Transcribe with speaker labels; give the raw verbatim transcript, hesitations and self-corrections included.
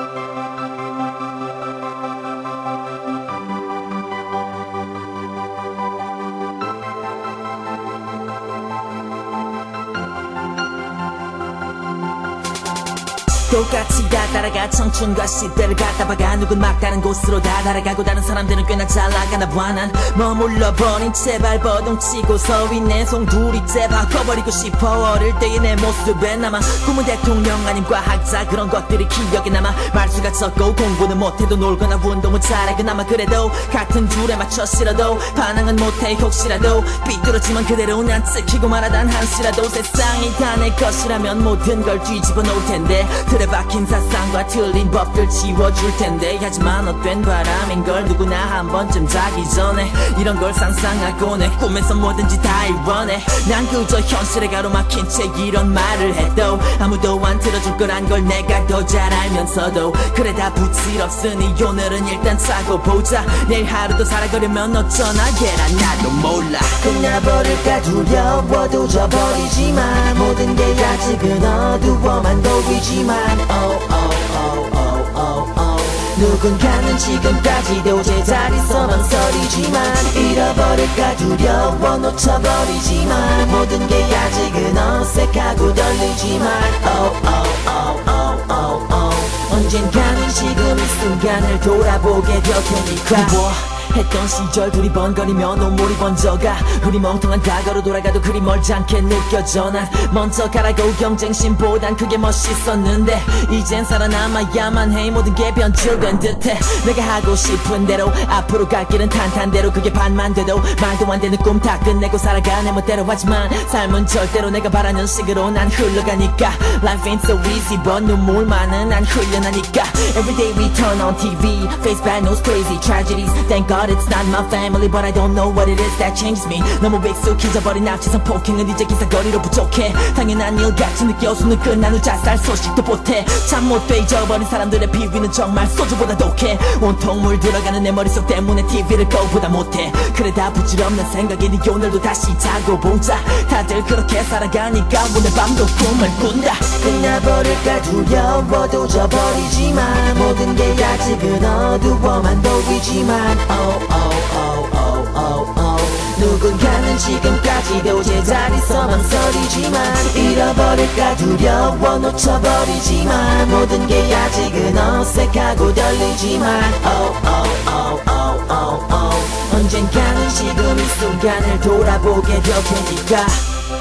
Speaker 1: 똑같이 다 따라가 청춘과 시대를 갖다 박아 누군 막다른 곳으로 다 날아가고 다른 사람들은 꽤나 잘 나가나 봐. 난 머물러버린 채 발버둥치고 서 있네. 송두리째 바꿔버리고 싶어. 어릴 때의 내 모습에 남아 꿈은 대통령 아님 과학자 그런 것들이 기억에 남아. 말수가 적고 공부는 못해도 놀거나 운동은 잘해. 그나마 그래도 같은 줄에 맞춰 싫어도 반항은 못해. 혹시라도 삐뚤어지면 그대로 난 찍히고 말하단 한시라도 세상이 다 내 것이라면 모든 걸 뒤집어 놓을 텐데 틀에 박힌 사상과 틀린 법들 지워줄 텐데 하지만 헛된 바람인걸 누구나 한 번쯤 자기 전에 이런 걸 상상하곤 해. 꿈에서 뭐든지 다 이뤄내. 난 그저 현실에 가로막힌 채 이런 말을 해도 아무도 안 들어줄 거란 걸 내가 더 잘 알면서도 그래 다 부질없으니 오늘은 일단 차고 보자. 내일 하루도 살아가려면 어쩌나 얘라 나도 몰라.
Speaker 2: 끝나버릴까 두려워도 져버리지만 모든 게 아직은 어두워만 보이지만 oh oh oh oh oh oh 누군가는 지금까지도 제자리서 망설이지만 잃어버릴까 두려워 놓쳐버리지만 모든 게 아직은 어색하고 떨리지만 oh oh oh oh oh oh 언젠가는 지금 이 순간을 돌아보게 될 테니까 했던 시절 둘이 번거리며 눈물이 번져가 우리 멍텅한 과거로 돌아가도 그리 멀지 않게 느껴져. 난 먼저 가라고 경쟁심보단 그게 멋있었는데 이젠 살아남아야만 해. 모든 게 변질된 듯해. 내가 하고 싶은 대로 앞으로 갈 길은 탄탄대로 그게 반만 돼도 말도 안 되는 꿈 다 끝내고 살아가 내 멋대로. 하지만 삶은 절대로 내가 바라는 식으로 난 흘러가니까 Life ain't so easy but 눈물만은 안 흘려나니까 Everyday we turn on T V Face bad news crazy tragedies Thank God it's not my family but I don't know what it is that changed me. 너무 익숙해져버린 낙지선 폭행은 이제 기사거리로 부족해. 당연한 일같이 느껴 수능 끝난 후 자살 소식도 보태. 참 못돼 잊어버린 사람들의 비위는 정말 소주보다 독해. 온통 물 들어가는 내 머릿속 때문에 티비를 꺼보다 못해. 그래 다 부질없는 생각이니 오늘도 다시 자고 보자. 다들 그렇게 살아가니까 오늘 밤도 꿈을 꾼다. 끝나버릴까 두려워도 져버리지만 모든 게 아직은 어두워만 보이지만 oh oh oh oh oh oh 누군가는 지금까지도 제자리서 망설이지만 잃어버릴까 두려워 놓쳐버리지만 모든 게 아직은 어색하고 떨리지만 oh oh oh oh oh oh 언젠가는 지금 이 순간을 돌아보게 될 테니까